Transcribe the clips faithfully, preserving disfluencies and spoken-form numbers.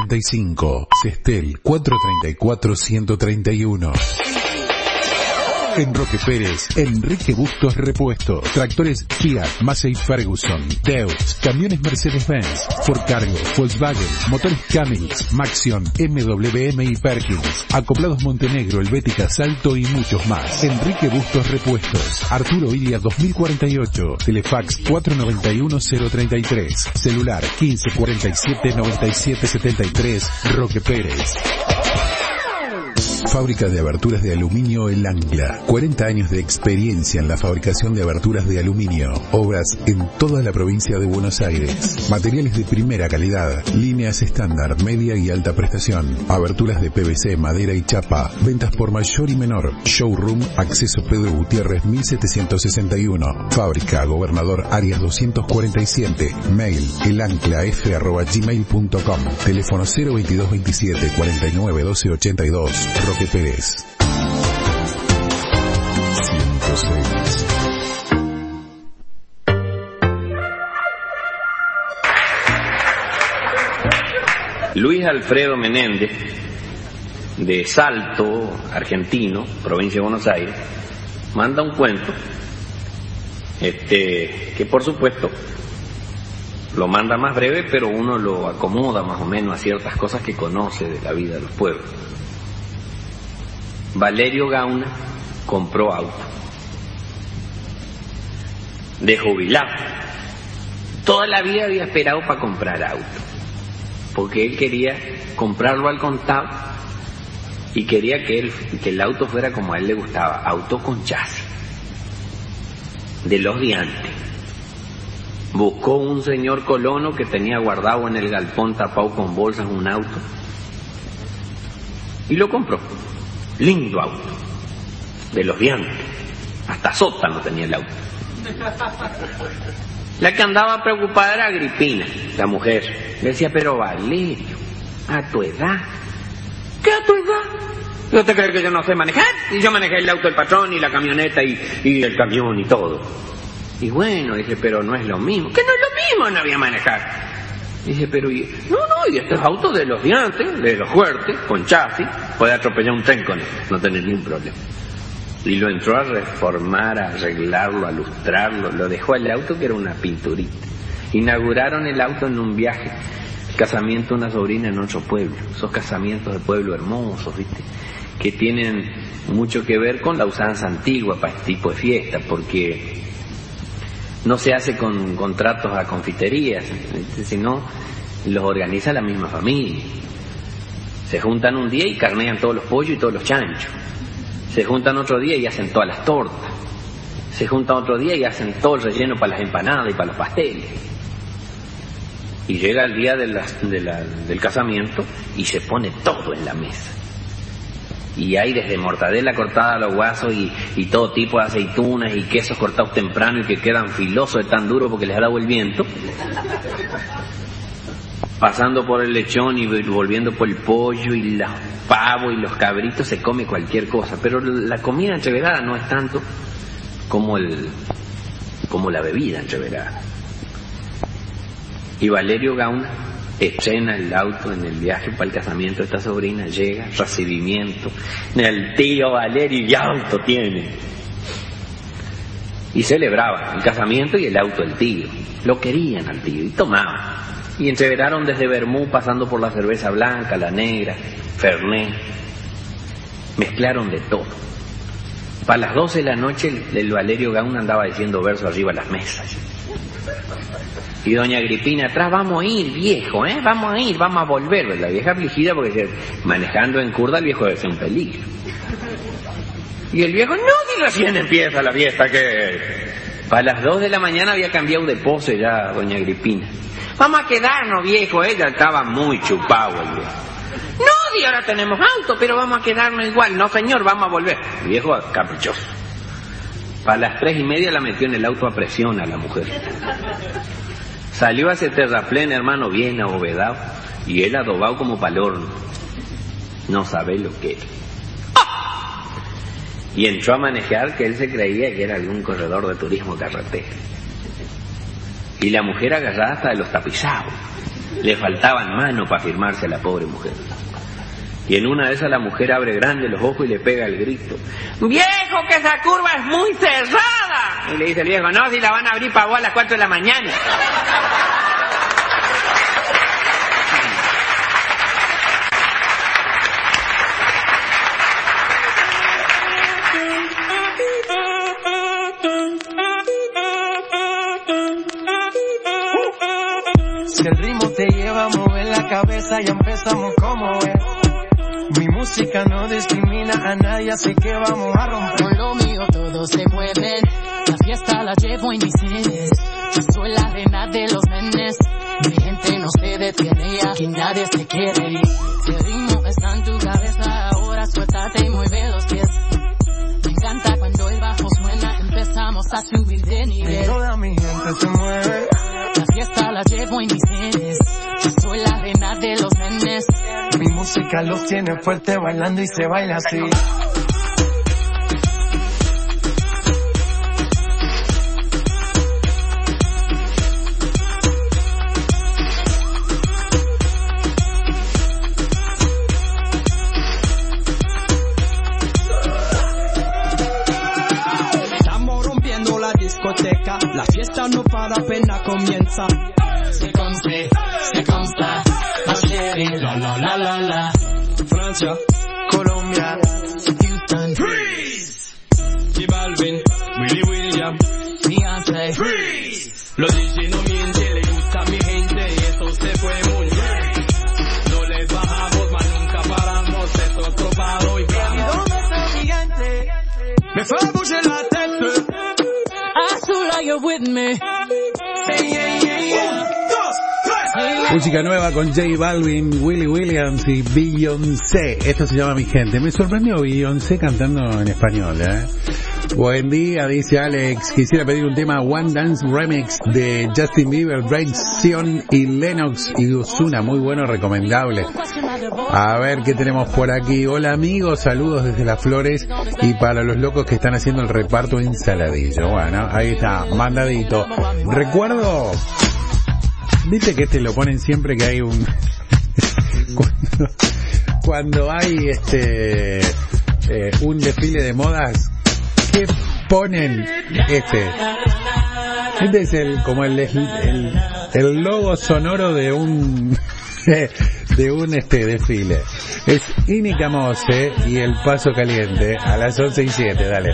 noventa y cinco. Sestel cuatrocientos treinta y cuatro, ciento treinta y uno. En Roque Pérez, Enrique Bustos Repuestos, tractores Fiat, Massey Ferguson, Deutz, camiones Mercedes-Benz, Ford Cargo, Volkswagen, motores Cummins, Maxion, M W M y Perkins, acoplados Montenegro, Helvética, Salto y muchos más. Enrique Bustos Repuestos, Arturo Ilia dos mil cuarenta y ocho, Telefax cuatro nueve uno, cero treinta y tres, celular quince cuarenta y siete, noventa y siete setenta y tres, Roque Pérez. Fábrica de aberturas de aluminio El Ancla. cuarenta años de experiencia en la fabricación de aberturas de aluminio. Obras en toda la provincia de Buenos Aires. Materiales de primera calidad. Líneas estándar, media y alta prestación. Aberturas de P V C, madera y chapa. Ventas por mayor y menor. Showroom, acceso Pedro Gutiérrez mil setecientos sesenta y uno. Fábrica Gobernador Arias doscientos cuarenta y siete. Mail elanclaf arroba gmail punto com. Teléfono cero veintidós veintisiete, cuarenta y nueve, doce ochenta y dos. Roque Pérez. ciento seis. Luis Alfredo Menéndez, de Salto, argentino, provincia de Buenos Aires, manda un cuento, este, que por supuesto lo manda más breve, pero uno lo acomoda más o menos a ciertas cosas que conoce de la vida de los pueblos. Valerio Gauna compró auto de jubilado. Toda la vida había esperado para comprar auto, porque él quería comprarlo al contado y quería que, él, que el auto fuera como a él le gustaba, auto con chasis, de los de antes. Buscó un señor colono que tenía guardado en el galpón tapado con bolsas un auto y lo compró. Lindo auto, de los de antes, hasta sótano tenía el auto. La que andaba preocupada era Agripina, la mujer. Le decía, pero Valerio, a tu edad. ¿Qué a tu edad? ¿No te crees que yo no sé manejar? Y yo manejé el auto del patrón y la camioneta y, y el camión y todo. Y bueno, dije, pero no es lo mismo. ¿Qué no es lo mismo? No había manejar. Dije, pero y... no, no, y estos autos de los de antes, de los fuertes, con chasis, puede atropellar un tren con él, no tener ningún problema. Y lo entró a reformar, a arreglarlo, a lustrarlo, lo dejó el auto que era una pinturita. Inauguraron el auto en un viaje, el casamiento de una sobrina en otro pueblo, esos casamientos de pueblo hermosos, ¿viste? Que tienen mucho que ver con la usanza antigua para este tipo de fiestas, porque no se hace con contratos a confiterías, sino los organiza la misma familia. Se juntan un día y carnean todos los pollos y todos los chanchos. Se juntan otro día y hacen todas las tortas. Se juntan otro día y hacen todo el relleno para las empanadas y para los pasteles. Y llega el día de la, de la, del casamiento y se pone todo en la mesa. Y hay desde mortadela cortada a los guasos y, y todo tipo de aceitunas y quesos cortados temprano y que quedan filosos de tan duro porque les ha dado el viento, pasando por el lechón y volviendo por el pollo y los pavos y los cabritos. Se come cualquier cosa, pero la comida entreverada no es tanto como el como la bebida entreverada. Y Valerio Gauna estrena el auto en el viaje para el casamiento de esta sobrina, llega, recibimiento, el tío Valerio y auto tiene. Y celebraba el casamiento y el auto del tío. Lo querían al tío y tomaban. Y entreveraron desde vermú, pasando por la cerveza blanca, la negra, fernet. Mezclaron de todo. Para las doce de la noche el, el Valerio Gauna andaba diciendo verso arriba a las mesas. Y doña Agripina atrás, vamos a ir, viejo, ¿eh? Vamos a ir, vamos a volver. La vieja afligida porque manejando en curda el viejo debe ser un peligro. Y el viejo, no, si recién empieza la fiesta, que... Para las dos de la mañana había cambiado de pose ya doña Agripina. Vamos a quedarnos, viejo. Ella estaba muy chupado el viejo. No, y ahora tenemos auto, pero vamos a quedarnos igual. No, señor, vamos a volver. El viejo caprichoso. Para las tres y media la metió en el auto a presión a la mujer. Salió a ese terraplén, hermano, bien abovedado, y él adobado como pa'l horno. No sabe lo que era. ¡Ah! Y entró a manejar, que él se creía que era algún corredor de turismo carretera. Y la mujer agarrada hasta de los tapizados. Le faltaban manos para firmarse a la pobre mujer. Y en una de esas la mujer abre grande los ojos y le pega el grito: ¡Viejo, que esa curva es muy cerrada! Y le dice el viejo: no, si la van a abrir para vos a las cuatro de la mañana. Si el ritmo te lleva a mover la cabeza, ya empezamos como es. Mi música no discrimina a nadie, así que vamos a romper. Con lo mío todos se mueven, la fiesta la llevo en mis genes. Yo soy la reina de los nenes, mi gente no se detiene y aquí nadie se quiere ir. Si el ritmo está en tu cabeza, ahora suéltate y mueve los pies. Me encanta cuando el bajo suena, empezamos a subir de nivel. Toda mi gente se mueve, la fiesta la llevo en mis genes. Yo soy la reina de los nenes. mi música los tiene fuerte bailando y se baila así. La fiesta no para, apenas comienza. Se consta, se consta, más chévere, la la la la la. Francia, Colombia, Houston, Freeze. J Balvin, Willy William, Beyoncé, Freeze. Los D J no mienten, le gusta a mi gente y eso se fue muy bien. No les bajamos, mas nunca paramos, esto es tropado y vamos. ¿Y dónde está mi gente? Me fue a bouger la tête. Azul, are you with me? Hey, hey, hey, hey. Música nueva con J Balvin, Willy Williams y Beyoncé. Esto se llama Mi Gente. Me sorprendió Beyoncé cantando en español, ¿eh? Buen día, dice Alex. Quisiera pedir un tema One Dance Remix de Justin Bieber, Drake, Sion y Lennox y Ozuna. Muy bueno, recomendable. A ver qué tenemos por aquí. Hola amigos, saludos desde Las Flores y para los locos que están haciendo el reparto en Saladillo. Bueno, ahí está, mandadito. Recuerdo, viste que este lo ponen siempre que hay un cuando, cuando hay este eh, un desfile de modas, que ponen este este es el como el el, el logo sonoro de un de un este desfile. Es Inica Mose y el Paso Caliente a las once y siete. Dale.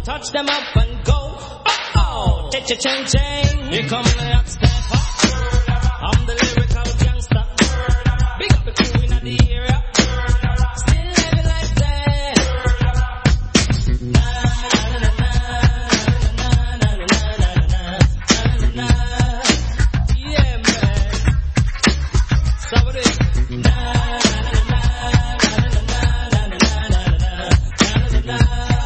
touch them up and go. Oh, oh, cha-cha-ching, ching. Here come the hot stepper. I'm the lyrical gangster. Big up the crew in the area. Still living like that. Na na na na na na na na na na. Yeah, man. Somebody. Na na na na na na na na na.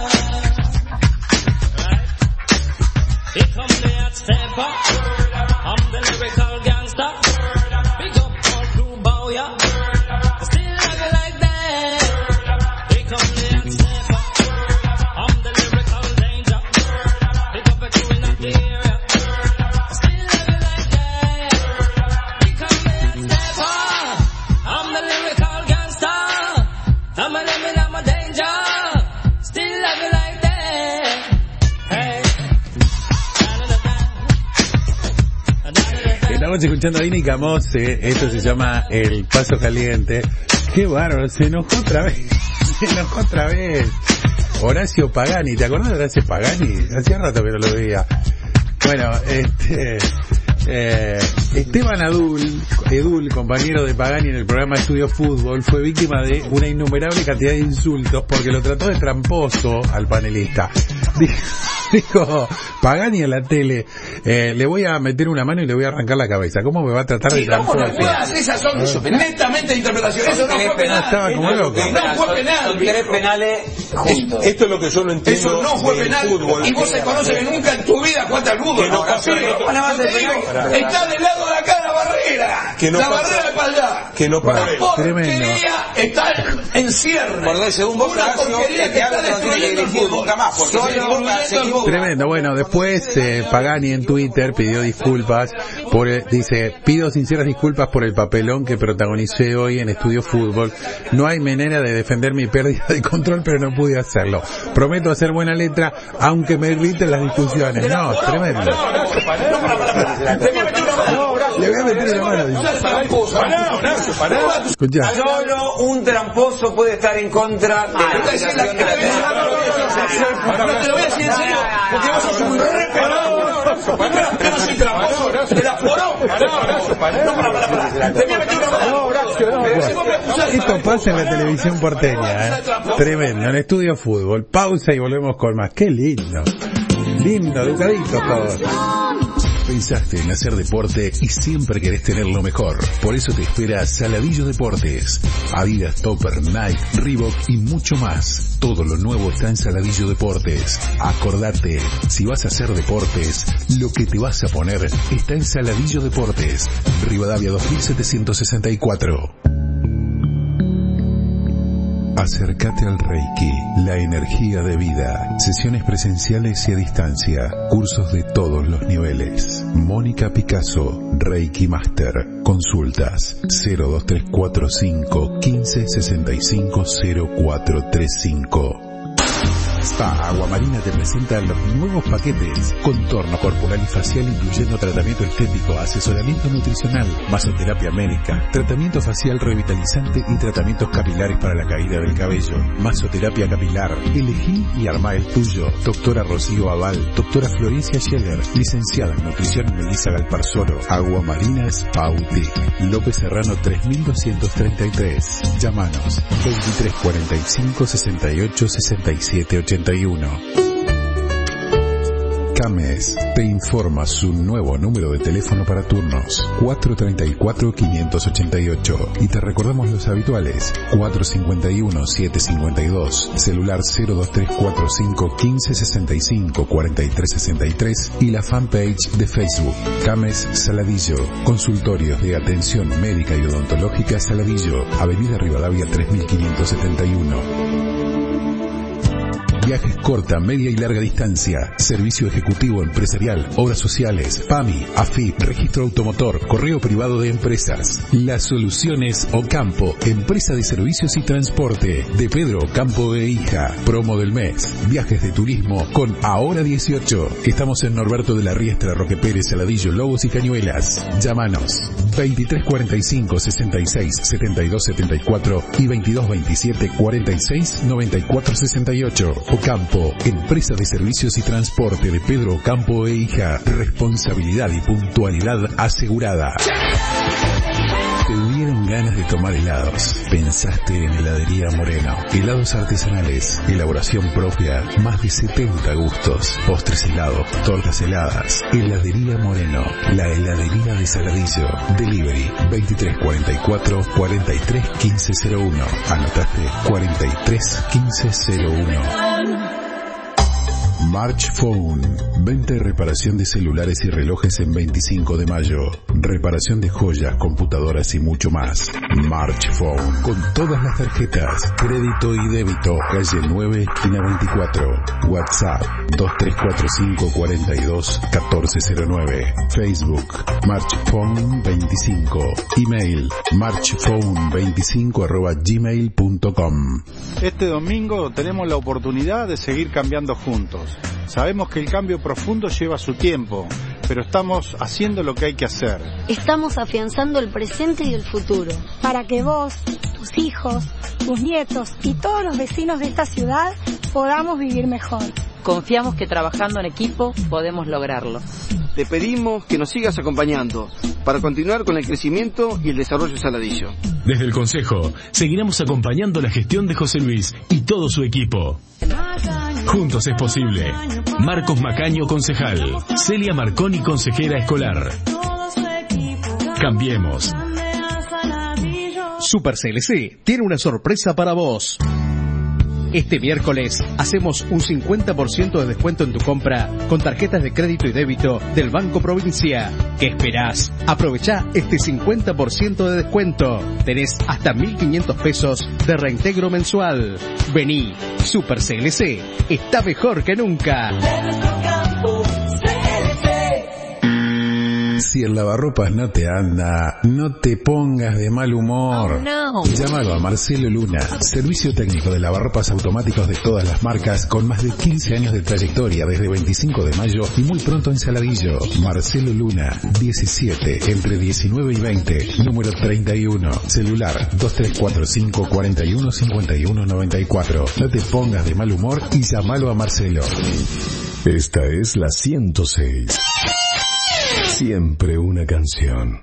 Here come the hot stepper. I'm the lyrical gangster. Big up all crew bow ya. Still love you like that. Here come the hot stepper. I'm the lyrical danger. Big up a crew in the area. Still love you like that. Here come the hot stepper. I'm the lyrical gangster. I'm a lemon, I'm a danger. Still love you like that. Hey. Estamos escuchando a Ini Camose, esto se llama El Paso Caliente. Qué bárbaro, se enojó otra vez, se enojó otra vez. Horacio Pagani, ¿te acordás de Horacio Pagani? Hacía rato que no lo veía. Bueno, este... Eh, Esteban Adul, Edul, compañero de Pagani en el programa Estudio Fútbol, fue víctima de una innumerable cantidad de insultos porque lo trató de tramposo al panelista. Dijo, dijo Pagani en la tele, eh, le voy a meter una mano y le voy a arrancar la cabeza. ¿Cómo me va a tratar de Sí, ¿cómo tramposo? no puedas? Esas son netamente interpretaciones. Eso no fue penal. Estaba como loco. No fue penal. Son tres penales juntos. Esto es lo que yo no entiendo. Eso no fue del penal. fútbol. Y vos se conoce que nunca en tu vida jugaste al fútbol. Que no pasa Pero, nada más de te digo, penal. está del lado de acá la barrera. Que no la pasa- barrera de para allá. Que no pasa- La Tremendo. porquería está en cierre. Perdón, según vos, Una Horacio, porquería el que que está habla no tiene que destruyendo el dirigir fútbol. nunca más, porque Solo se equivoca, destruyendo se el equivoca. fútbol. Tremendo. Bueno, después eh, Pagani en Twitter pidió disculpas por el- dice, pido sinceras disculpas por el papelón que protagonicé hoy en Estudio Fútbol. No hay manera de defender mi pérdida de control, pero no pude hacerlo. Prometo hacer buena letra, aunque me irriten las discusiones. No, tremendo. Le voy a meter una mano. dice. Escuchá. Solo un tramposo puede estar en contra de la organización de la No te lo voy a decir en serio, porque vos sos un re pelado. Yo no soy tramposo, te la foró. No, para, para, para. Te voy a meter una mano. Pero si vos me acusás, Esto pasa en la televisión porteña, ¿eh? Tremendo, en Estudio Fútbol. Pausa y volvemos con más. Qué lindo. Lindo, educaditos todos. Pensaste en hacer deporte y siempre querés tener lo mejor. Por eso te espera Saladillo Deportes. Adidas, Topper, Nike, Reebok y mucho más. Todo lo nuevo está en Saladillo Deportes. Acordate, si vas a hacer deportes, lo que te vas a poner está en Saladillo Deportes. Rivadavia dos mil setecientos sesenta y cuatro. Acércate al Reiki, la energía de vida. Sesiones presenciales y a distancia. Cursos de todos los niveles. Mónica Picasso, Reiki Master. Consultas cero dos tres cuatro cinco quince sesenta y cinco cero cuatro tres cinco. Spa Agua Marina te presenta los nuevos paquetes. Contorno corporal y facial incluyendo tratamiento estético, asesoramiento nutricional, masoterapia médica, tratamiento facial revitalizante y tratamientos capilares para la caída del cabello. Masoterapia capilar. Elegí y armá el tuyo. Doctora Rocío Aval, doctora Florencia Scheller, licenciada en nutrición Melissa Galparzoro. Agua Marina Spa Boutique. López Serrano tres mil doscientos treinta y tres. Llámanos veintitrés cuarenta y cinco sesenta y ocho sesenta y siete ochenta y uno. Cames te informa su nuevo número de teléfono para turnos cuatro treinta y cuatro quinientos ochenta y ocho y te recordamos los habituales cuatro cincuenta y uno setecientos cincuenta y dos, celular cero dos tres cuatro cinco quince sesenta y cinco cuarenta y tres sesenta y tres y la fanpage de Facebook Cames Saladillo. Consultorios de atención médica y odontológica Saladillo, Avenida Rivadavia tres mil quinientos setenta y uno. Viajes corta, media y larga distancia, servicio ejecutivo empresarial, obras sociales, PAMI, AFIP, registro automotor, correo privado de empresas. Las soluciones Ocampo, empresa de servicios y transporte, de Pedro Ocampo de Hija, promo del mes, viajes de turismo con Ahora dieciocho. Estamos en Norberto de la Riestra, Roque Pérez, Saladillo, Lobos y Cañuelas. Llámanos veintitrés cuarenta y cinco sesenta y seis setenta y dos setenta y cuatro y veintidós veintisiete cuarenta y seis noventa y cuatro sesenta y ocho. Ocampo, empresa de servicios y transporte de Pedro Ocampo e hija. Responsabilidad y puntualidad asegurada. ¿Te dieron ganas de tomar helados? Pensaste en Heladería Moreno. Helados artesanales, elaboración propia, más de setenta gustos, postres helados, tortas heladas. Heladería Moreno, la heladería de Saladillo. Delivery veintitrés cuarenta y cuatro, cuarenta y tres quince cero uno. Anotaste cuarenta y tres quince cero uno. March Phone, venta y reparación de celulares y relojes en veinticinco de mayo. Reparación de joyas, computadoras y mucho más. March Phone, con todas las tarjetas, crédito y débito. Calle nueve, esquina veinticuatro. WhatsApp dos tres cuatro cinco, cuarenta y dos, catorce cero nueve. Facebook March Phone veinticinco. Email marchphone veinticinco arroba gmail punto com. Este domingo tenemos la oportunidad de seguir cambiando juntos. Sabemos que el cambio profundo lleva su tiempo, pero estamos haciendo lo que hay que hacer. Estamos afianzando el presente y el futuro. Para que vos, tus hijos, tus nietos y todos los vecinos de esta ciudad podamos vivir mejor. Confiamos que trabajando en equipo podemos lograrlo. Te pedimos que nos sigas acompañando para continuar con el crecimiento y el desarrollo de Saladillo. Desde el Consejo, seguiremos acompañando la gestión de José Luis y todo su equipo. Juntos es posible. Marcos Macaño, concejal. Celia Marconi, consejera escolar. Cambiemos. Super C L C tiene una sorpresa para vos. Este miércoles hacemos un cincuenta por ciento de descuento en tu compra con tarjetas de crédito y débito del Banco Provincia. ¿Qué esperás? Aprovechá este cincuenta por ciento de descuento. Tenés hasta mil quinientos pesos de reintegro mensual. Vení, Super C L C está mejor que nunca. Si el lavarropas no te anda, no te pongas de mal humor. Oh, no. Llámalo a Marcelo Luna, servicio técnico de lavarropas automáticos de todas las marcas, con más de quince años de trayectoria desde veinticinco de mayo y muy pronto en Saladillo. Marcelo Luna, diecisiete, entre diecinueve y veinte, número treinta y uno, celular dos tres cuatro cinco, cuarenta y uno, cincuenta y uno, noventa y cuatro. No te pongas de mal humor y llámalo a Marcelo. Esta es la ciento seis. Siempre una canción.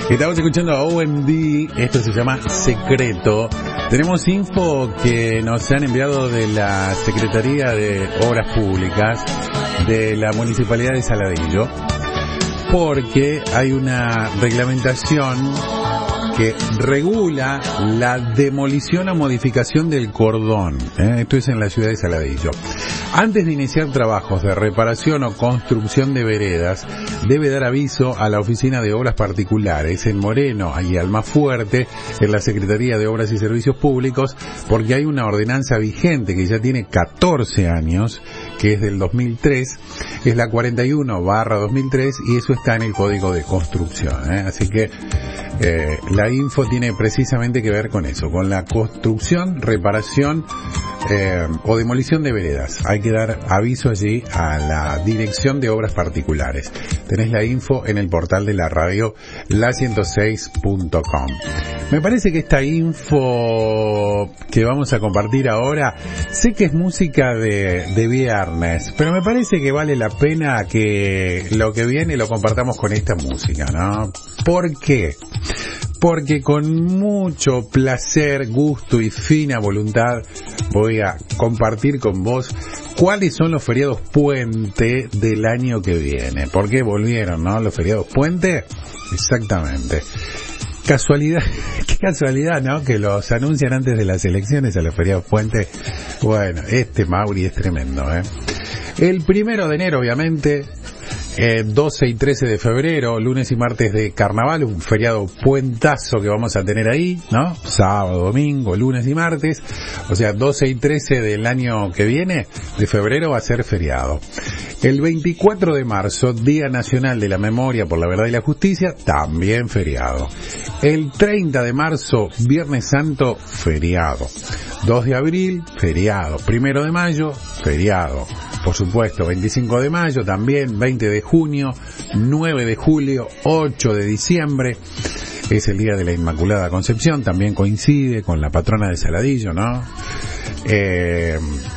Estamos escuchando a O M D, esto se llama Secreto. Tenemos info que nos han enviado de la Secretaría de Obras Públicas de la Municipalidad de Saladillo, porque hay una reglamentación que regula la demolición o modificación del cordón. ¿eh? Esto es en la ciudad de Saladillo. Antes de iniciar trabajos de reparación o construcción de veredas, debe dar aviso a la Oficina de Obras Particulares en Moreno y Almafuerte, en la Secretaría de Obras y Servicios Públicos, porque hay una ordenanza vigente que ya tiene catorce años, que es del dos mil tres, es la cuarenta y uno barra dos mil tres, y eso está en el Código de Construcción. ¿eh? Así que eh, la info tiene precisamente que ver con eso, con la construcción, reparación eh, o demolición de veredas. Hay que dar aviso allí a la Dirección de Obras Particulares. Tenés la info en el portal de la radio, la ciento seis punto com. Me parece que esta info que vamos a compartir ahora, sé que es música de, de viernes, pero me parece que vale la pena que lo que viene lo compartamos con esta música, ¿no? ¿Por qué? Porque con mucho placer, gusto y fina voluntad voy a compartir con vos cuáles son los feriados puente del año que viene. ¿Por qué volvieron, no? Los feriados puente, exactamente. Casualidad, qué casualidad, ¿no? Que los anuncian antes de las elecciones a los feriados puente. Bueno, este Mauri es tremendo, ¿eh? El primero de enero, obviamente, eh, doce y trece de febrero, lunes y martes de carnaval, un feriado puentazo que vamos a tener ahí, ¿no? Sábado, domingo, lunes y martes, o sea, doce y trece del año que viene, de febrero, va a ser feriado. El veinticuatro de marzo, Día Nacional de la Memoria por la Verdad y la Justicia, también feriado. El treinta de marzo, Viernes Santo, feriado. dos de abril, feriado. primero de mayo, feriado. Por supuesto, veinticinco de mayo también, veinte de junio, nueve de julio, ocho de diciembre. Es el Día de la Inmaculada Concepción, también coincide con la patrona de Saladillo, ¿no? Eh...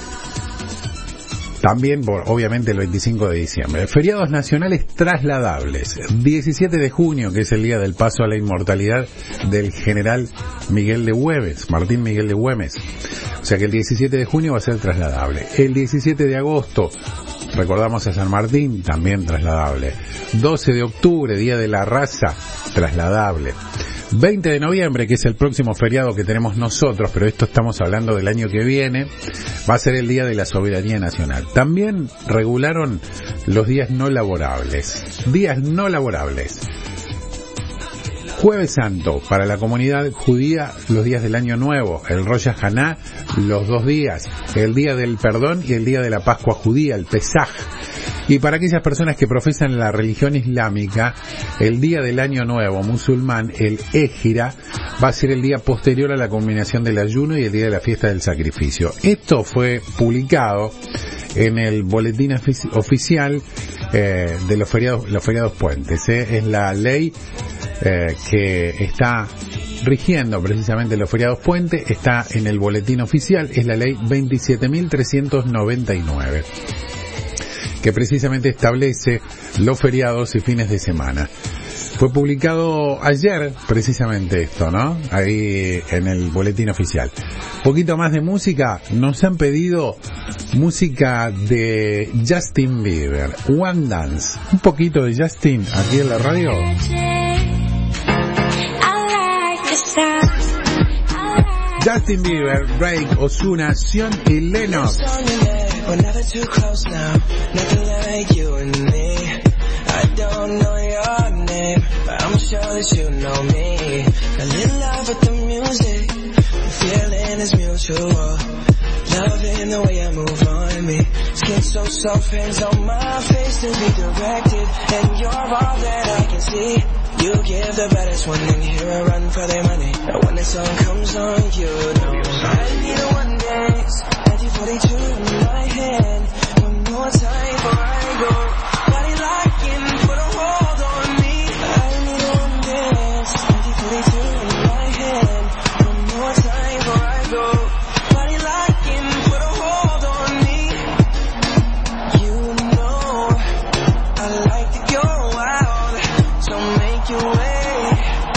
También, por, obviamente, el veinticinco de diciembre. Feriados nacionales trasladables. diecisiete de junio, que es el día del paso a la inmortalidad del general Miguel de Güemes, Martín Miguel de Güemes. O sea que el diecisiete de junio va a ser trasladable. El diecisiete de agosto, recordamos a San Martín, también trasladable. doce de octubre, Día de la Raza, trasladable. veinte de noviembre, que es el próximo feriado que tenemos nosotros, pero esto estamos hablando del año que viene, va a ser el Día de la Soberanía Nacional. También regularon los días no laborables. Días no laborables. Jueves Santo, para la comunidad judía, los días del Año Nuevo. El Rosh Hashaná, los dos días. El Día del Perdón y el Día de la Pascua Judía, el Pesaj. Y para aquellas personas que profesan la religión islámica, el día del Año Nuevo musulmán, el Égira, va a ser el día posterior a la culminación del ayuno y el día de la fiesta del sacrificio. Esto fue publicado en el boletín ofici- oficial eh, de los feriados, los feriados puentes. ¿eh? Es la ley eh, que está rigiendo precisamente los feriados puentes, está en el boletín oficial, es la ley veintisiete mil trescientos noventa y nueve. Que precisamente establece los feriados y fines de semana. Fue publicado ayer, precisamente esto, ¿no? Ahí en el boletín oficial. Poquito más de música. Nos han pedido música de Justin Bieber, One Dance. Un poquito de Justin aquí en la radio. Justin Bieber, Drake, Ozuna, Sion y Lennox. We're never too close now, nothing like you and me. I don't know your name, but I'm sure that you know me. A little love with the music, the feeling is mutual. Loving the way I move on me. Skin so soft, hands on my face to be directed. And you're all that I can see. You give the baddest one in here a run for their money. And when the song comes on, you know I need a one dance. nineteen forty-two in my hand. One more time before I go. Body locking, put a hold on me. I need a one dance. nineteen forty-two in my hand. One more time before I go. Body locking, put a hold on me. You know I like to go out, so make your way.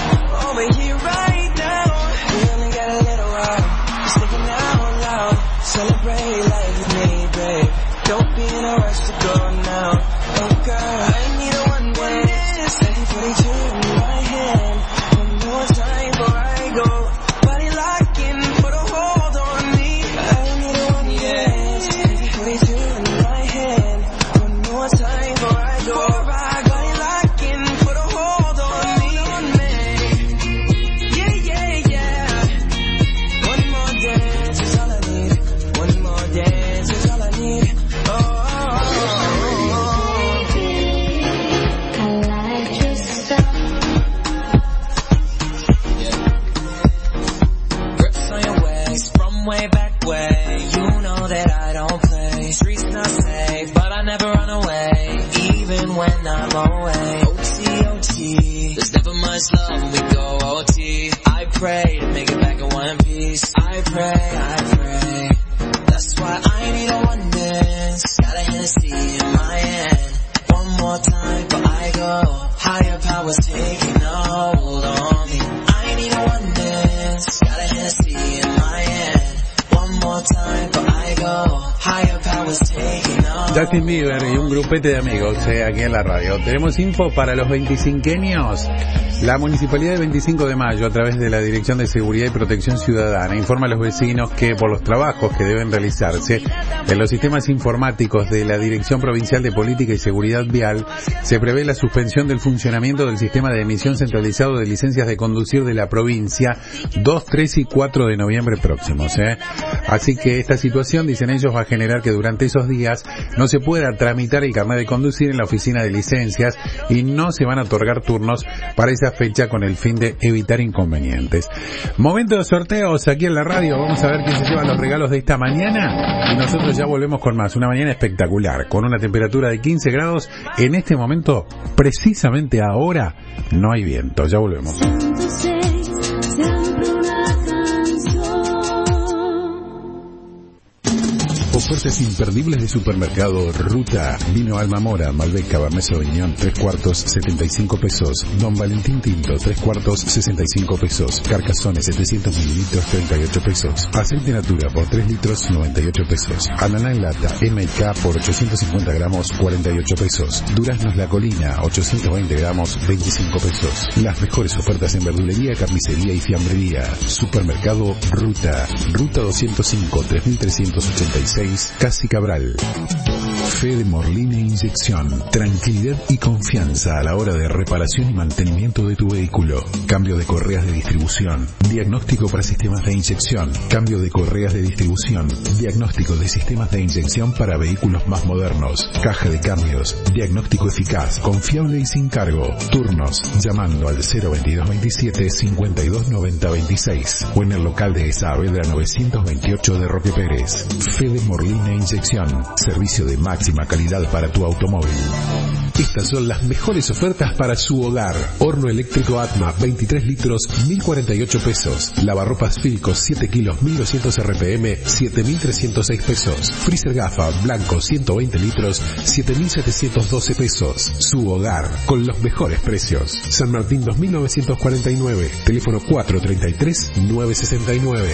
much love when we go O T. I pray to make it back in one piece. I pray, I pray. That's why I need a one dance. Got a Hennessy in my hand. One more time before I go. Higher powers taking a hold on me. I need a one dance. Got a Hennessy in my hand. One more time before I go. Higher powers taking a hold. Justin Bieber y un grupete de amigos eh, aquí en la radio. Tenemos info para los veinticinqueños. La Municipalidad de veinticinco de mayo, a través de la Dirección de Seguridad y Protección Ciudadana, informa a los vecinos que por los trabajos que deben realizarse en los sistemas informáticos de la Dirección Provincial de Política y Seguridad Vial, se prevé la suspensión del funcionamiento del sistema de emisión centralizado de licencias de conducir de la provincia dos, tres y cuatro de noviembre próximos. ¿eh? Así que esta situación, dicen ellos, va a generar que durante esos días no se pueda tramitar el carnet de conducir en la oficina de licencias y no se van a otorgar turnos para esa fecha con el fin de evitar inconvenientes. Momento de sorteos aquí en la radio. Vamos a ver quién se lleva los regalos de esta mañana y nosotros ya volvemos con más. Una mañana espectacular con una temperatura de quince grados. En este momento, precisamente ahora, no hay viento. Ya volvemos. Ofertas imperdibles de supermercado Ruta. Vino Alma Mora, Malbec, Cabernet Sauvignon, tres cuartos, setenta y cinco pesos. Don Valentín Tinto, tres cuartos, sesenta y cinco pesos. Carcasones, setecientos mililitros, treinta y ocho pesos. Aceite Natura por tres litros, noventa y ocho pesos. Ananá en lata, M y K por ochocientos cincuenta gramos, cuarenta y ocho pesos. Duraznos La Colina, ochocientos veinte gramos, veinticinco pesos. Las mejores ofertas en verdulería, carnicería y fiambrería. Supermercado Ruta. Ruta doscientos cinco, tres mil trescientos ochenta y seis. Casi Cabral. Fede Morline Inyección. Tranquilidad y confianza a la hora de reparación y mantenimiento de tu vehículo. Cambio de correas de distribución. Diagnóstico para sistemas de inyección. Cambio de correas de distribución. Diagnóstico de sistemas de inyección para vehículos más modernos. Caja de cambios. Diagnóstico eficaz, confiable y sin cargo. Turnos llamando al cero veintidós veintisiete cincuenta y dos noventa veintiséis o en el local de Saavedra novecientos veintiocho de Roque Pérez. Fede Morline Inyección. Servicio de máxima calidad para tu automóvil. Estas son las mejores ofertas para su hogar. Horno eléctrico Atma, veintitrés litros, mil cuarenta y ocho pesos. Lavarropas Filco, siete kilos, mil doscientos R P M, siete mil trescientos seis pesos. Freezer Gafa, blanco, ciento veinte litros, siete mil setecientos doce pesos. Su hogar, con los mejores precios. San Martín dos mil novecientos cuarenta y nueve. Teléfono cuatro treinta y tres, nueve sesenta y nueve.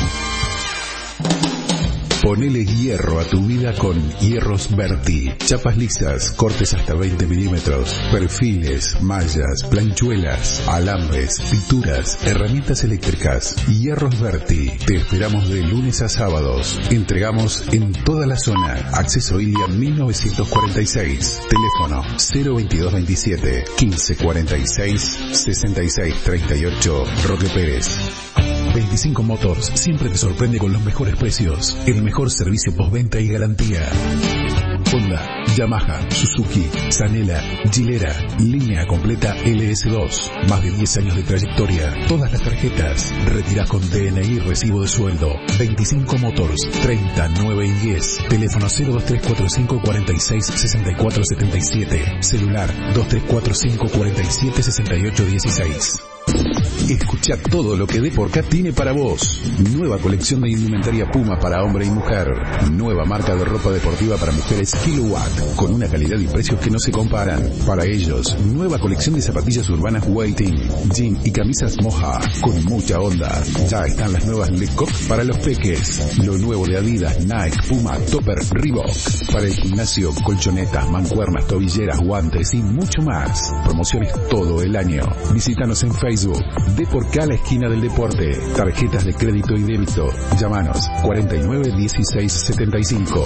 Ponele hierro a tu vida con Hierros Berti. Chapas lisas, cortes hasta veinte milímetros, perfiles, mallas, planchuelas, alambres, pinturas, herramientas eléctricas. Hierros Berti. Te esperamos de lunes a sábados. Entregamos en toda la zona. Acceso Ilia mil novecientos cuarenta y seis. Teléfono cero veintidós veintisiete, quince cuarenta y seis, sesenta y seis treinta y ocho. Roque Pérez. veinticinco Motors siempre te sorprende con los mejores precios, el mejor servicio postventa y garantía. Honda, Yamaha, Suzuki, Sanela, Gilera, línea completa L S dos, más de diez años de trayectoria, todas las tarjetas, retirás con D N I y recibo de sueldo. veinticinco Motors, treinta, nueve y diez, teléfono cero dos tres cuatro cinco cuarenta y seis sesenta y cuatro setenta y siete, celular dos tres cuatro cinco cuarenta y siete sesenta y ocho dieciséis. Escucha todo lo que Deporcat tiene para vos. Nueva colección de indumentaria Puma para hombre y mujer. Nueva marca de ropa deportiva para mujeres Kilowatt, con una calidad y precios que no se comparan. Para ellos, nueva colección de zapatillas urbanas Waiting, jean y camisas Moja, con mucha onda. Ya están las nuevas Le Coq para los peques. Lo nuevo de Adidas, Nike, Puma, Topper, Reebok. Para el gimnasio, colchonetas, mancuernas, tobilleras, guantes y mucho más. Promociones todo el año. Visítanos en Facebook. Deporcat, la esquina del deporte. Tarjetas de crédito y débito. Llámanos cuarenta y nueve dieciséis setenta y cinco.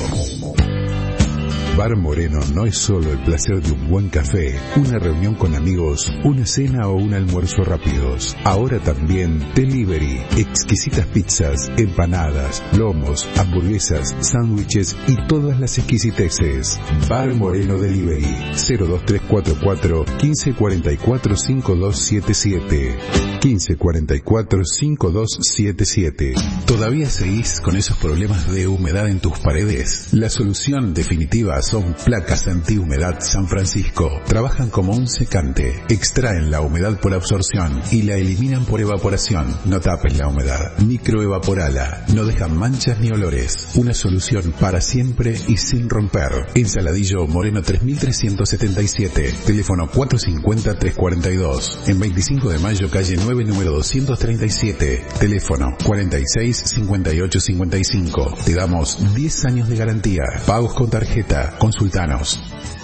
Bar Moreno no es solo el placer de un buen café, una reunión con amigos, una cena o un almuerzo rápidos. Ahora también delivery, exquisitas pizzas, empanadas, lomos, hamburguesas, sándwiches y todas las exquisiteces. Bar Moreno Delivery, cero dos tres cuatro cuatro, quince cuarenta y cuatro, cincuenta y dos setenta y siete. quince cuarenta y cuatro, cincuenta y dos setenta y siete. ¿Todavía seguís con esos problemas de humedad en tus paredes? La solución definitiva son Placas Antihumedad San Francisco. Trabajan como un secante. Extraen la humedad por absorción y la eliminan por evaporación. No tapes la humedad. Microevaporala. No dejan manchas ni olores. Una solución para siempre y sin romper. En Saladillo Moreno tres mil trescientos setenta y siete. Teléfono cuatro cinco cero, tres cuatro dos. En veinticinco de mayo, calle nueve, número doscientos treinta y siete. Teléfono cuarenta y seis, cincuenta y ocho, cincuenta y cinco. Te damos diez años de garantía. Pagos con tarjeta. Consultanos.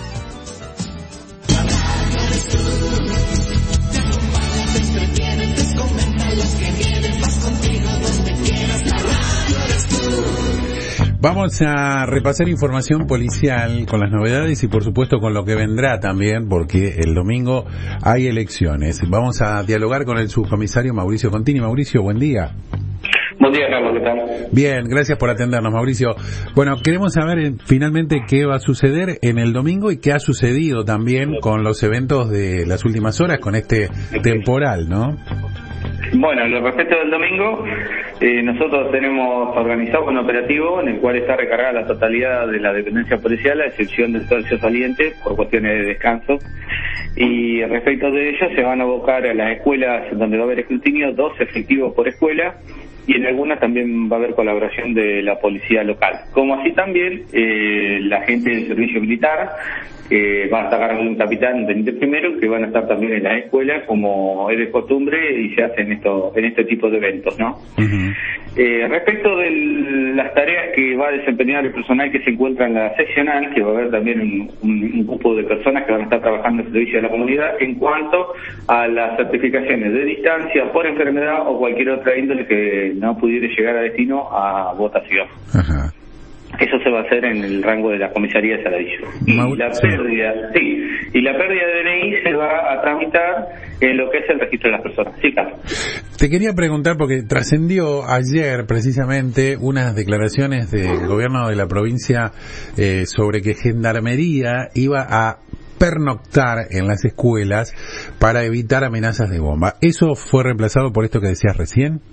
Vamos a repasar información policial con las novedades y por supuesto con lo que vendrá también, porque el domingo hay elecciones. Vamos a dialogar con el subcomisario Mauricio Contini. Mauricio, buen día. Buen día, Carlos, ¿qué tal? Bien, gracias por atendernos, Mauricio. Bueno, queremos saber eh, finalmente qué va a suceder en el domingo y qué ha sucedido también con los eventos de las últimas horas, con este temporal, ¿no? Bueno, lo respecto del domingo, eh, nosotros tenemos organizado un operativo en el cual está recargada la totalidad de la dependencia policial, a excepción del tercio saliente, por cuestiones de descanso. Y respecto de ello, se van a abocar a las escuelas donde va a haber escrutinio, dos efectivos por escuela, y en algunas también va a haber colaboración de la policía local. Como así también eh, la gente del servicio militar, que va a estar a cargo de un capitán, un teniente primero, que van a estar también en las escuelas, como es de costumbre y se hace en, esto, en este tipo de eventos, ¿no? Uh-huh. Eh, respecto de las tareas que va a desempeñar el personal que se encuentra en la seccional, que va a haber también un, un, un grupo de personas que van a estar trabajando en el servicio de la comunidad, en cuanto a las certificaciones de distancia por enfermedad o cualquier otra índole que no pudiera llegar a destino a votación. Uh-huh. Eso se va a hacer en el rango de la comisaría de Saladillo. Y Maur- la pérdida, sí, y la pérdida de D N I se va a tramitar en lo que es el registro de las personas. Sí, Carlos. Te quería preguntar, porque trascendió ayer precisamente unas declaraciones del gobierno de la provincia eh, sobre que Gendarmería iba a pernoctar en las escuelas para evitar amenazas de bomba. ¿Eso fue reemplazado por esto que decías recién?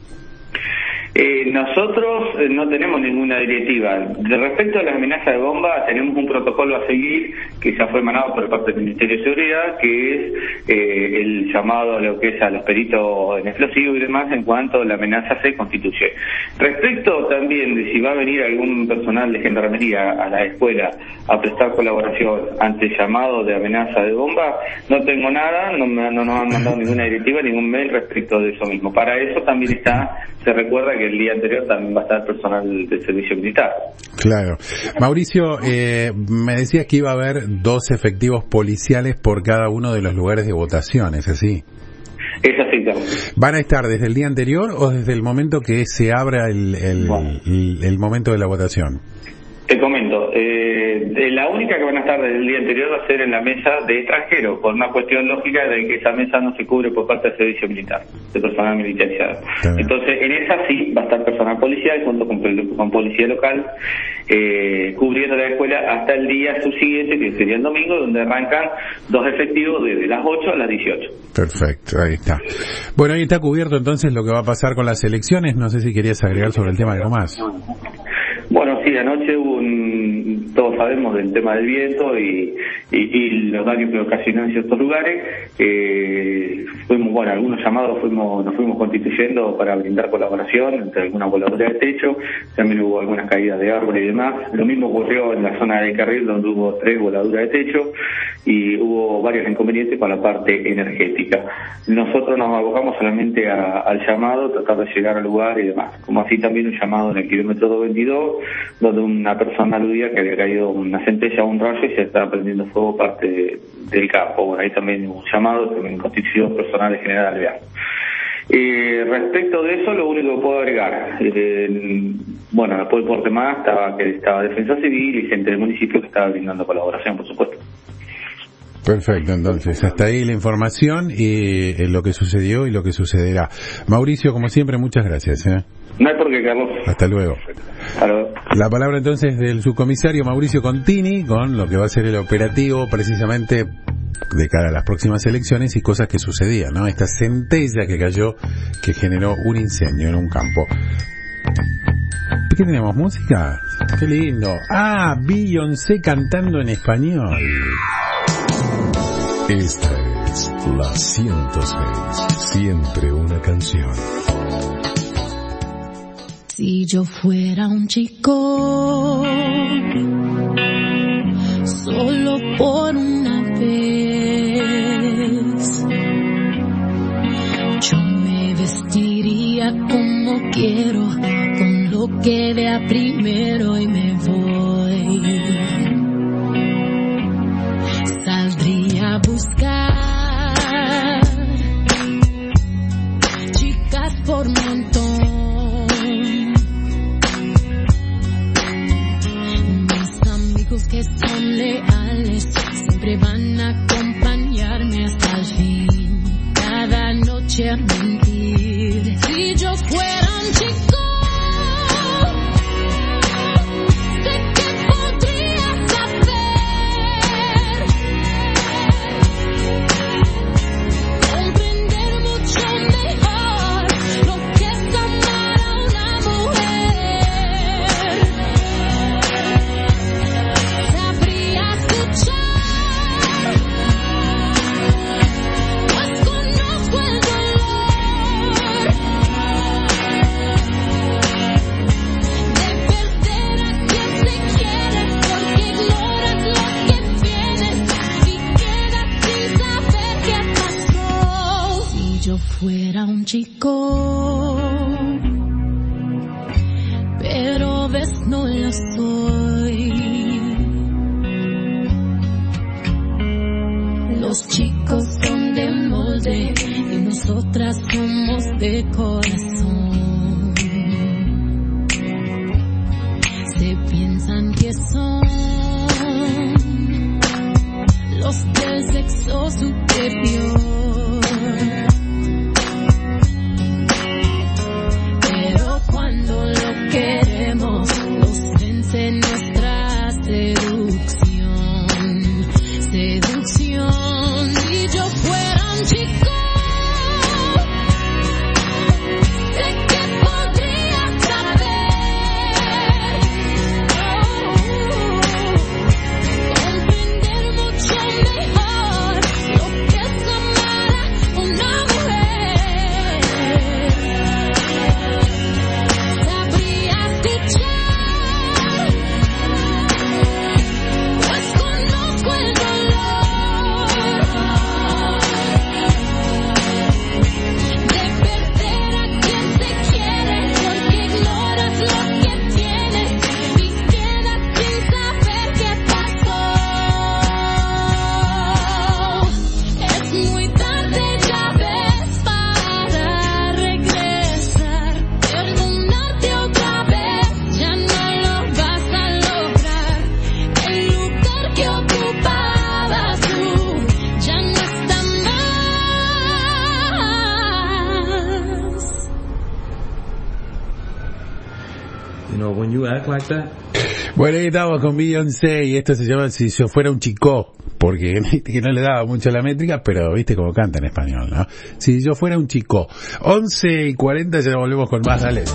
Eh, nosotros eh, no tenemos ninguna directiva. De respecto a las amenazas de bomba, tenemos un protocolo a seguir que ya fue emanado por parte del Ministerio de Seguridad, que es eh, el llamado a lo que es a los peritos en explosivos y demás en cuanto la amenaza se constituye. Respecto también de si va a venir algún personal de Gendarmería a la escuela a prestar colaboración ante el llamado de amenaza de bomba, no tengo nada, no, me, no nos han mandado ninguna directiva, ningún mail respecto de eso mismo. Para eso también está, se recuerda que el día anterior también va a estar personal del servicio militar. Claro. Mauricio, eh, me decías que iba a haber dos efectivos policiales por cada uno de los lugares de votación, ¿es así? Es así, Carlos. ¿Van a estar desde el día anterior o desde el momento que se abra el, el, bueno. el, el momento de la votación? Te comento, eh, la única que van a estar desde el día anterior va a ser en la mesa de extranjeros, por una cuestión lógica de que esa mesa no se cubre por parte del servicio militar, de personal militarizado. Entonces, en esa sí va a estar personal policial junto con, con policía local, eh, cubriendo la escuela hasta el día subsiguiente, que sería el domingo, donde arrancan dos efectivos desde las ocho a las dieciocho. Perfecto, ahí está. Bueno, ahí está cubierto entonces lo que va a pasar con las elecciones. No sé si querías agregar sobre el tema algo más. Bueno, sí, anoche hubo un, todos sabemos del tema del viento y, y, y los daños que ocasionó en ciertos lugares. Eh, fuimos, bueno, algunos llamados fuimos, nos fuimos constituyendo para brindar colaboración entre alguna voladura de techo, también hubo algunas caídas de árboles y demás. Lo mismo ocurrió en la zona del Carril, donde hubo tres voladuras de techo y hubo varios inconvenientes con la parte energética. Nosotros nos abocamos solamente a, al llamado, tratar de llegar al lugar y demás, como así también un llamado en el kilómetro doscientos veintidós, donde una persona aludía que había caído una centella o un rayo y se estaba prendiendo fuego parte de, del campo. Bueno, ahí también un llamado, también constitución personal de General Alvear. Eh, respecto de eso, lo único que puedo agregar, eh, bueno, después por demás estaba que estaba Defensa Civil y gente del municipio que estaba brindando colaboración, por supuesto. Perfecto, entonces, hasta ahí la información y eh, lo que sucedió y lo que sucederá. Mauricio, como siempre, muchas gracias. ¿eh? No hay por qué, Carlos. Hasta luego. Hasta luego. La palabra entonces del subcomisario Mauricio Contini con lo que va a ser el operativo precisamente de cara a las próximas elecciones y cosas que sucedían, ¿no? Esta centella que cayó que generó un incendio en un campo. ¿Qué tenemos? ¿Música? Qué lindo. Ah, Beyoncé cantando en español. Esta es la ciento seis. Siempre una canción. Si yo fuera un chico, solo por una vez, yo me vestiría como quiero, con lo que vea primero y me voy. Saldría a buscar chicas por montón. Que son leales, siempre van a acompañarme hasta el fin, cada noche a mentir. Si yo fuera un chico, sé que podría saber comprender mucho mejor lo que es amar a una mujer. Fuera un chico, pero ves no lo soy. Los chicos son de molde y nosotras somos de corazón. Se piensan que son los del sexo superior. Cuando lo queremos, nos vence nuestra seducción, seducción. Si yo fuera un chico, sé que podría saber, comprender mucho mejor lo que es amar a una mujer. Like that. Bueno, ahí estamos con Beyoncé y esto se llama Si yo fuera un chico, porque que no le daba mucho la métrica, pero viste cómo canta en español, ¿no? Si yo fuera un chico. once y cuarenta, ya volvemos con más, dale.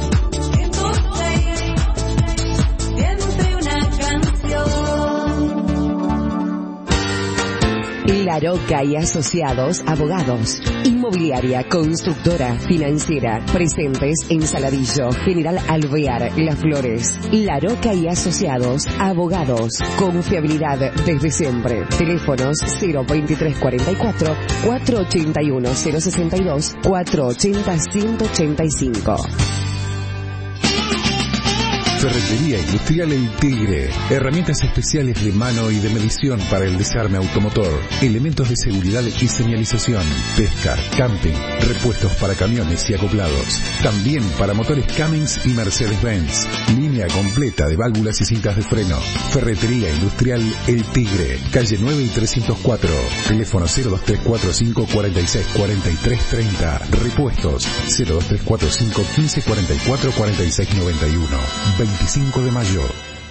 La Roca y Asociados Abogados. Inmobiliaria, constructora, financiera. Presentes en Saladillo, General Alvear, Las Flores. La Roca y Asociados Abogados. Confiabilidad desde siempre. Teléfonos cero veintitrés cuarenta y cuatro, cuatrocientos ochenta y uno, cero sesenta y dos, cuatrocientos ochenta, ciento ochenta y cinco. Ferretería Industrial El Tigre. Herramientas especiales de mano y de medición para el desarme automotor. Elementos de seguridad y señalización. Pesca, camping, repuestos para camiones y acoplados. También para motores Cummins y Mercedes-Benz. Línea completa de válvulas y cintas de freno. Ferretería Industrial El Tigre. Calle nueve y trescientos cuatro. Teléfono cero dos tres cuatro cinco, cuarenta y seis, cuarenta y tres, treinta. Repuestos cero dos tres cuatro cinco, quince, cuarenta y cuatro, cuarenta y seis, noventa y uno. veinticinco de mayo.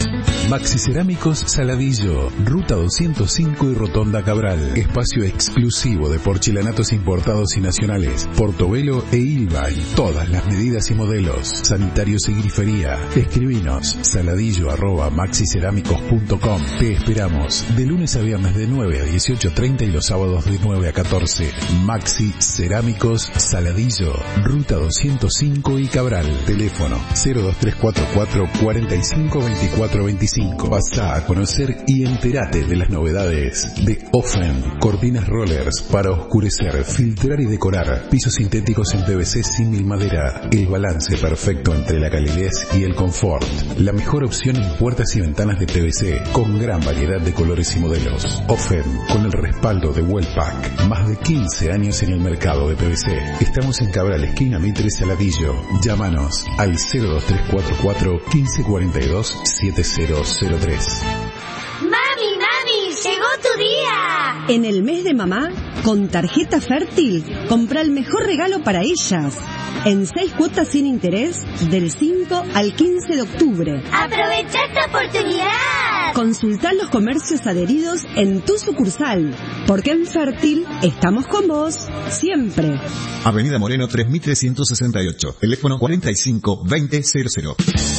Maxi Cerámicos Saladillo, Ruta doscientos cinco y Rotonda Cabral. Espacio exclusivo de porcelanatos importados y nacionales. Portobelo e Ilva en todas las medidas y modelos. Sanitarios y grifería. Escribinos saladillo arroba maxicerámicos punto com. Te esperamos de lunes a viernes de nueve a dieciocho treinta y los sábados de nueve a catorce. Maxi Cerámicos Saladillo, Ruta doscientos cinco y Cabral. Teléfono cero dos tres cuatro cuatro cuatro cinco dos cuatro dos cinco. Pasá a conocer y entérate de las novedades de Ofen. Cortinas rollers para oscurecer, filtrar y decorar. Pisos sintéticos en P V C símil madera. El balance perfecto entre la calidez y el confort. La mejor opción en puertas y ventanas de P V C con gran variedad de colores y modelos. Ofen, con el respaldo de Wellpack. Más de quince años en el mercado de P V C. Estamos en Cabral, esquina Mitre, Saladillo. Llámanos al cero dos tres cuatro cuatro uno cinco cuatro dos siete cero cero tres. ¡Mami, mami! ¡Llegó tu día! En el mes de mamá, con tarjeta Fértil, compra el mejor regalo para ellas. En seis cuotas sin interés, del cinco al quince de octubre. ¡Aprovecha esta oportunidad! Consultá los comercios adheridos en tu sucursal, porque en Fértil estamos con vos siempre. Avenida Moreno tres mil trescientos sesenta y ocho, teléfono cuarenta y cinco veinte cero cero.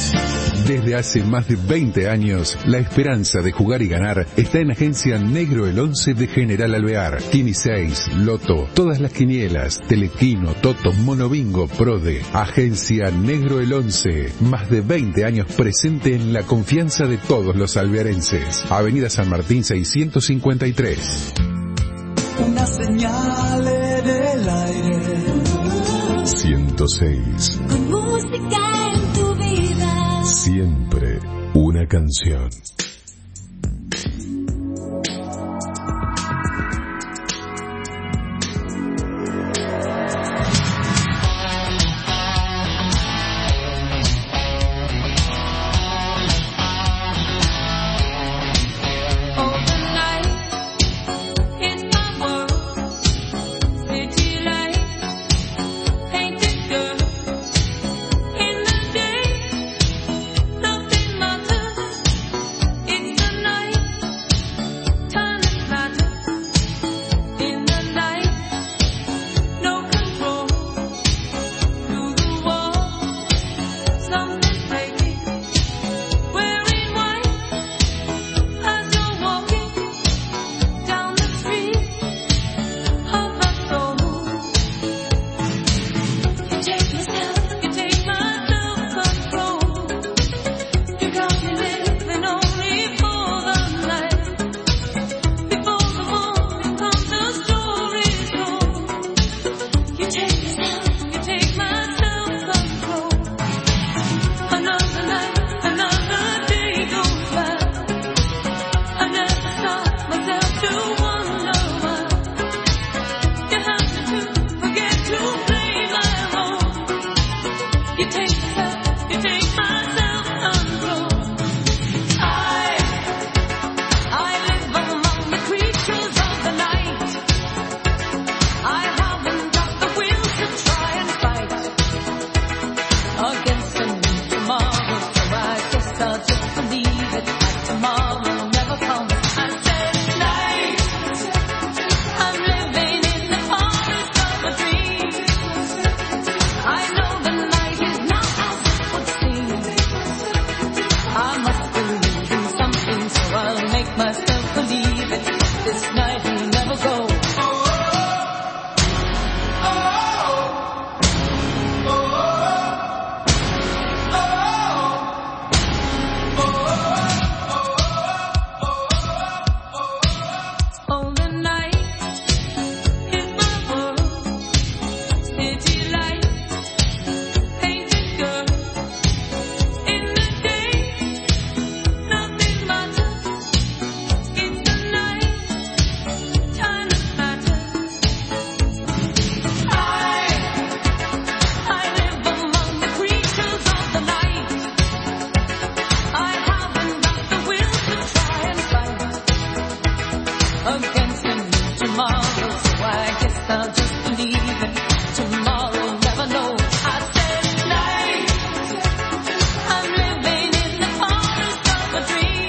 Desde hace más de veinte años, la esperanza de jugar y ganar está en Agencia Negro el once de General Alvear. Kini seis, Loto, todas las quinielas, Telequino, Toto, Monobingo, Prode. Agencia Negro el once, más de veinte años presente en la confianza de todos los alvearenses. Avenida San Martín seiscientos cincuenta y tres. Una señal en el aire. ciento seis. Con música en tu vida. Siempre una canción. Dream.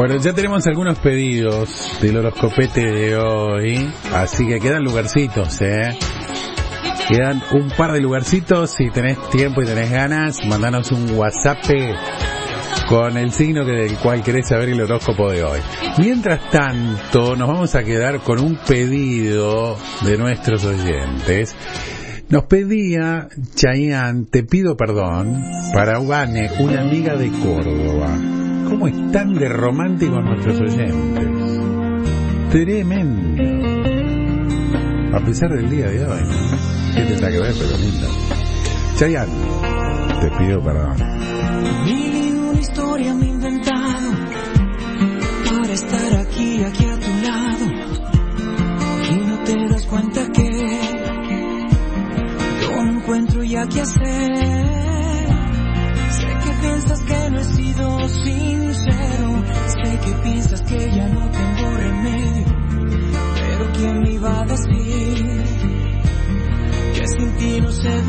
Bueno, ya tenemos algunos pedidos del horoscopete de hoy, así que quedan lugarcitos, ¿eh? Quedan un par de lugarcitos. Si tenés tiempo y tenés ganas, mandanos un WhatsApp con el signo que del cual querés saber el horóscopo de hoy. Mientras tanto, nos vamos a quedar con un pedido de nuestros oyentes. Nos pedía Chayanne, Te pido perdón, para Vane, una amiga de Córdoba. ¿Cómo están de románticos nuestros oyentes? Tremendo. A pesar del día de hoy. ¿Qué tendrá que ver, pero lindo? Chayanne, te pido perdón. Mil y una historia me he inventado para estar aquí, aquí a tu lado. Y no te das cuenta que yo no encuentro ya qué hacer. Sé que piensas que no he sido sincero. Sé que piensas que ya no tengo remedio. Pero ¿quién me iba a decir que sin ti no sé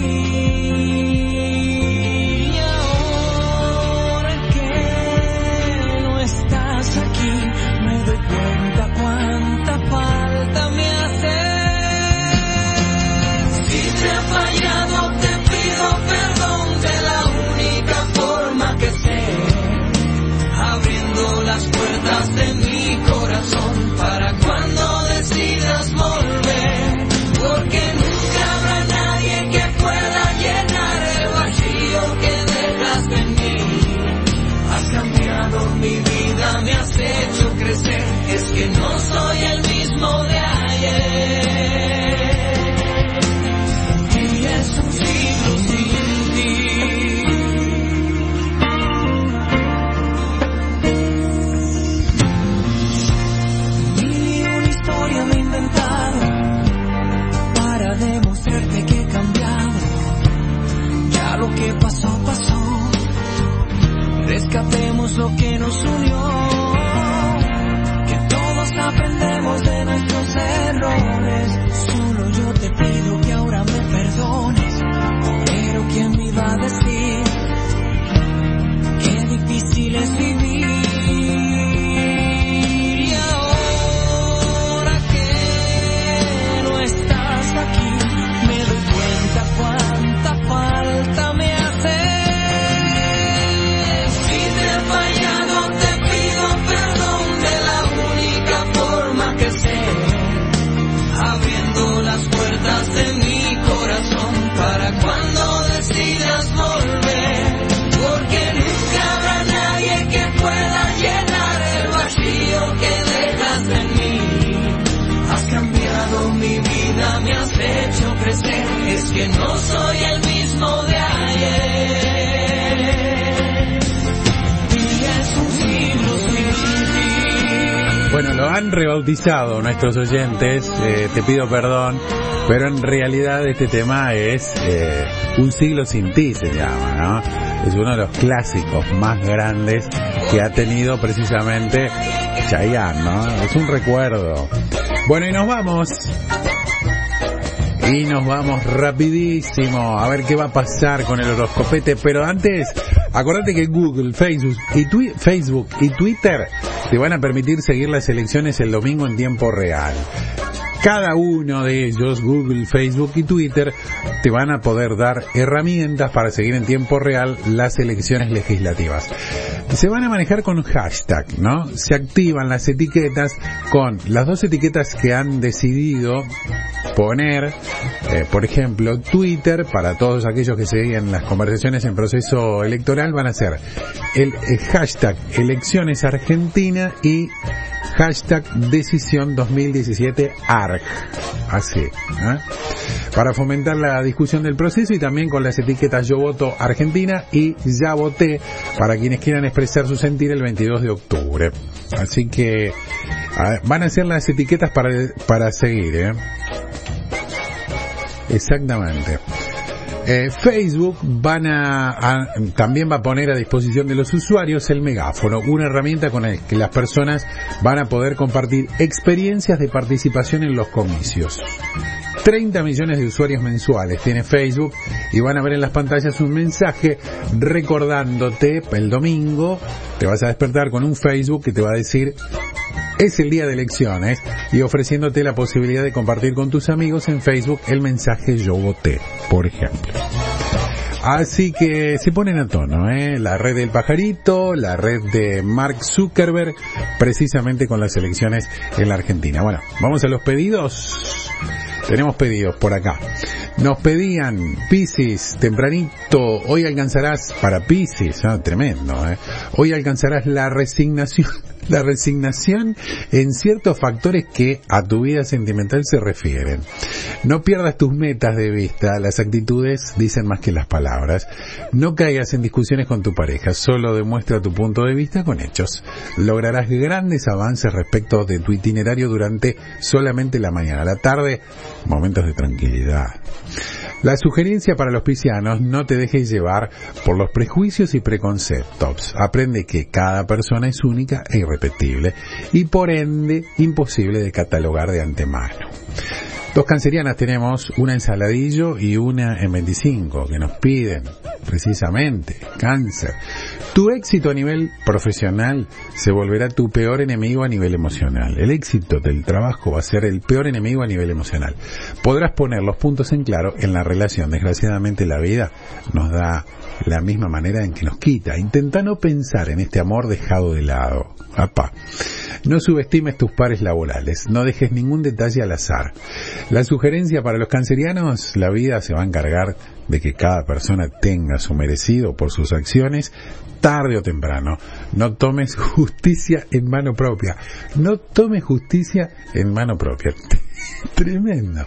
vivir? Y ahora que no estás aquí, me doy cuenta cuánta falta me hace. Si te he fallado, te pido perdón de la única forma que sé, abriendo las puertas de mi corazón para cuando decidas volver, porque nunca habrá nadie que pueda llenar el vacío que dejaste en mí. Has cambiado mi vida, me has hecho crecer, es que no soy el mismo de ayer. Y es un siglo sin ti. Mil y una historia me he inventado para demostrarte que he cambiado. Ya lo que pasó, pasó. Rescatemos lo que nos unió. Que todos aprendemos de nuestros errores. Solo yo te pido que ahora me perdones. Pero ¿quién me iba a decir qué difícil es vivir? Y ahora que no estás aquí, me doy cuenta cuánta falta me hace. Si te he fallado, te pido perdón de la única forma que sé, abriendo las puertas de mi corazón para cuando decidas volver, porque nunca habrá nadie que pueda llenar el vacío que dejas en mí. Has cambiado mi vida, me has hecho crecer, es que no soy el mismo de ayer. Y es un siglo sin ti. Bueno, lo han rebautizado nuestros oyentes, eh, te pido perdón, pero en realidad este tema es eh, Un siglo sin ti, se llama, ¿no? Es uno de los clásicos más grandes que ha tenido precisamente Chayanne, ¿no? Es un recuerdo. Bueno, y nos vamos. Y nos vamos rapidísimo a ver qué va a pasar con el horoscopete, pero antes, acordate que Google, Facebook y, twi- Facebook y Twitter te van a permitir seguir las elecciones el domingo en tiempo real. Cada uno de ellos, Google, Facebook y Twitter, te van a poder dar herramientas para seguir en tiempo real las elecciones legislativas. Se van a manejar con hashtag, ¿no? Se activan las etiquetas con las dos etiquetas que han decidido poner, eh, por ejemplo, Twitter, para todos aquellos que siguen las conversaciones en proceso electoral, van a ser el, el hashtag Elecciones Argentina y hashtag Decisión dos mil diecisiete A R G. Así, ¿eh? Para fomentar la discusión del proceso, y también con las etiquetas Yo Voto Argentina y Ya Voté, para quienes quieran expresar su sentir el veintidós de octubre. Así que a ver, van a ser las etiquetas para, para seguir, ¿eh? Exactamente. Eh, Facebook van a, a, también va a poner a disposición de los usuarios el megáfono, una herramienta con la que las personas van a poder compartir experiencias de participación en los comicios. treinta millones de usuarios mensuales tiene Facebook y van a ver en las pantallas un mensaje recordándote el domingo. Te vas a despertar con un Facebook que te va a decir es el día de elecciones y ofreciéndote la posibilidad de compartir con tus amigos en Facebook el mensaje yo voté, por ejemplo. Así que se ponen a tono, ¿eh? La red del pajarito, la red de Mark Zuckerberg, precisamente con las elecciones en la Argentina. Bueno, vamos a los pedidos. Tenemos pedidos por acá. Nos pedían, Piscis, tempranito, hoy alcanzarás, para Piscis, ah, tremendo, ¿eh? Hoy alcanzarás la resignación, la resignación en ciertos factores que a tu vida sentimental se refieren. No pierdas tus metas de vista, las actitudes dicen más que las palabras. No caigas en discusiones con tu pareja, solo demuestra tu punto de vista con hechos. Lograrás grandes avances respecto de tu itinerario durante solamente la mañana. La tarde, momentos de tranquilidad. La sugerencia para los piscianos: no te dejes llevar por los prejuicios y preconceptos. Aprende que cada persona es única e irrepetible y por ende imposible de catalogar de antemano. Dos cancerianas tenemos, una en Saladillo y una en veinticinco, que nos piden precisamente cáncer. Tu éxito a nivel profesional se volverá tu peor enemigo a nivel emocional. El éxito del trabajo va a ser el peor enemigo a nivel emocional. Podrás poner los puntos en claro en la relación. Desgraciadamente la vida nos da la misma manera en que nos quita. Intenta no pensar en este amor dejado de lado. Apá. No subestimes tus pares laborales, no dejes ningún detalle al azar. La sugerencia para los cancerianos: la vida se va a encargar de que cada persona tenga su merecido por sus acciones, tarde o temprano. No tomes justicia en mano propia. No tomes justicia en mano propia. Tremendo.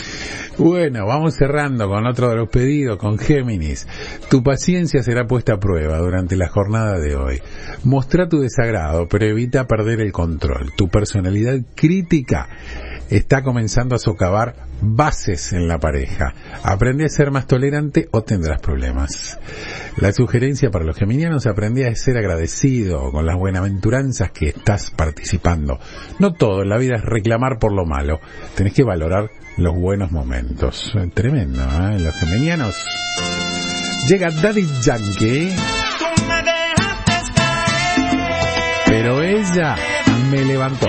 Bueno, vamos cerrando con otro de los pedidos, con Géminis. Tu paciencia será puesta a prueba durante la jornada de hoy. Mostrá tu desagrado, pero evita perder el control. Tu personalidad crítica está comenzando a socavar bases en la pareja. Aprende a ser más tolerante o tendrás problemas. La sugerencia para los geminianos: aprende a ser agradecido con las buenaventuranzas que estás participando. No todo en la vida es reclamar por lo malo. Tenés que valorar los buenos momentos. Tremendo, ¿eh? Los geminianos. Llega Daddy Yankee. Pero ella me levantó.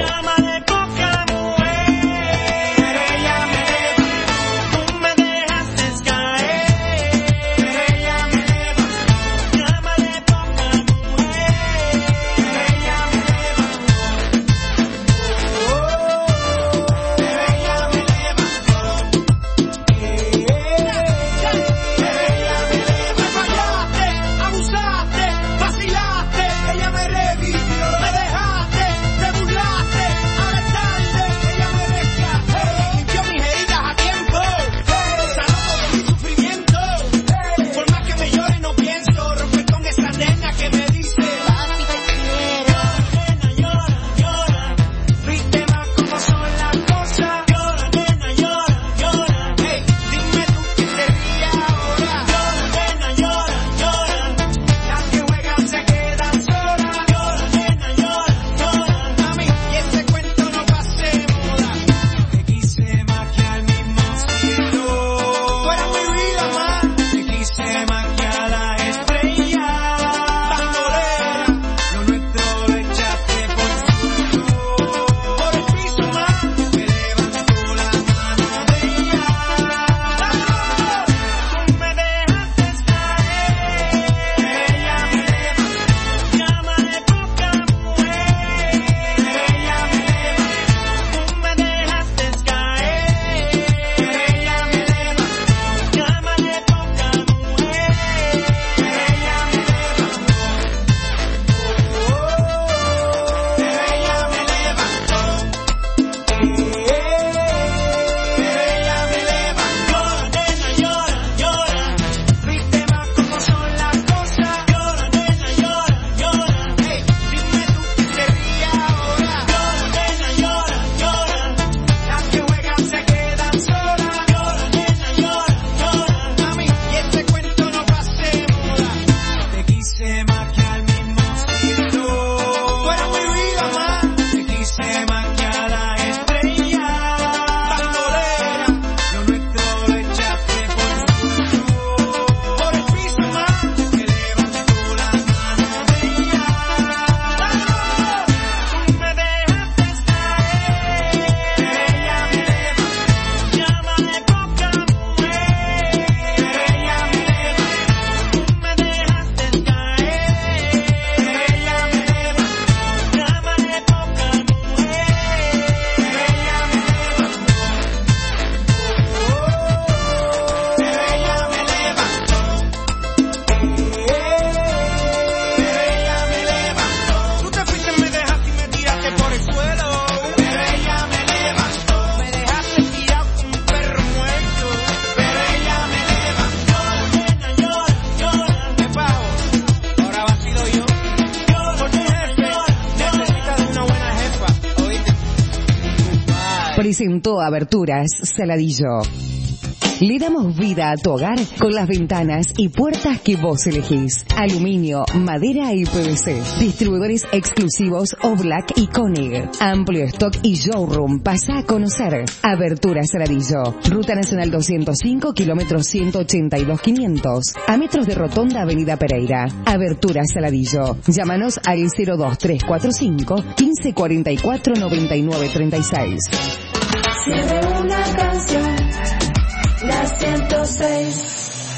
Presentó Aberturas Saladillo. Le damos vida a tu hogar con las ventanas y puertas que vos elegís. Aluminio, madera y P V C. Distribuidores exclusivos Oblak y Koenig. Amplio stock y showroom. Pasa a conocer. Aberturas Saladillo. Ruta Nacional doscientos cinco, kilómetros ciento ochenta y dos quinientos. A metros de Rotonda Avenida Pereira. Aberturas Saladillo. Llámanos al cero dos tres cuatro cinco, quince cuarenta y cuatro, noventa y nueve treinta y seis. Cierre una canción. La ciento seis.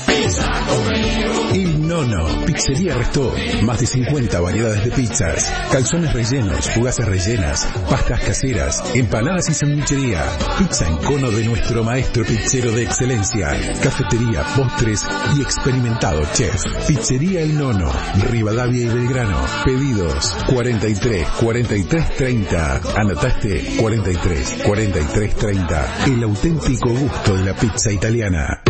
El Nono, Pizzería Restó. Más de cincuenta variedades de pizzas, calzones rellenos, fugazas rellenas, pastas caseras, empanadas y sandwichería. Pizza en cono de nuestro maestro pizzero de excelencia. Cafetería, postres y experimentado chef. Pizzería El Nono, Rivadavia y Belgrano. Pedidos cuarenta y tres, cuarenta y tres treinta. ¿Anotaste? cuarenta y tres, cuarenta y tres treinta. El auténtico gusto de la pizza italiana.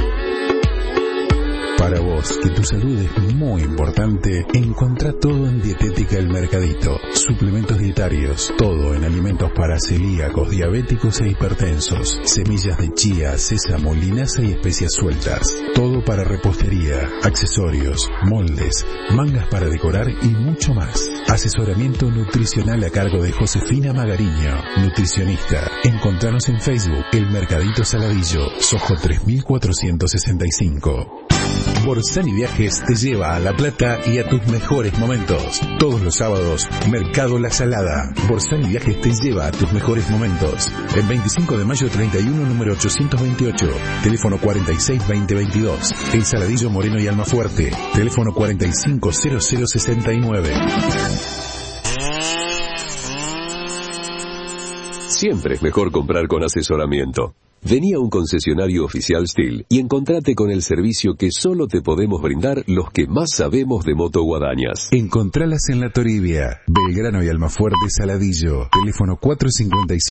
Para vos, que tu salud es muy importante, encontrá todo en Dietética El Mercadito. Suplementos dietarios, todo en alimentos para celíacos, diabéticos e hipertensos. Semillas de chía, sésamo, linaza y especias sueltas. Todo para repostería, accesorios, moldes, mangas para decorar y mucho más. Asesoramiento nutricional a cargo de Josefina Magariño, nutricionista. Encontranos en Facebook, El Mercadito Saladillo, Sojo tres mil cuatrocientos sesenta y cinco. Borsani Viajes te lleva a La Plata y a tus mejores momentos. Todos los sábados, Mercado La Salada. Borsani Viajes te lleva a tus mejores momentos. En veinticinco de mayo treinta y uno, número ochocientos veintiocho. Teléfono cuarenta y seis veinte veintidós. El Saladillo, Moreno y Almafuerte. Teléfono cuarenta y cinco cero cero sesenta y nueve. Siempre es mejor comprar con asesoramiento. Vení a un concesionario oficial Steel y encontrate con el servicio que solo te podemos brindar los que más sabemos de motoguadañas. Encontralas en La Toribia, Belgrano y Almafuerte Saladillo. Teléfono cuatro cincuenta y cinco.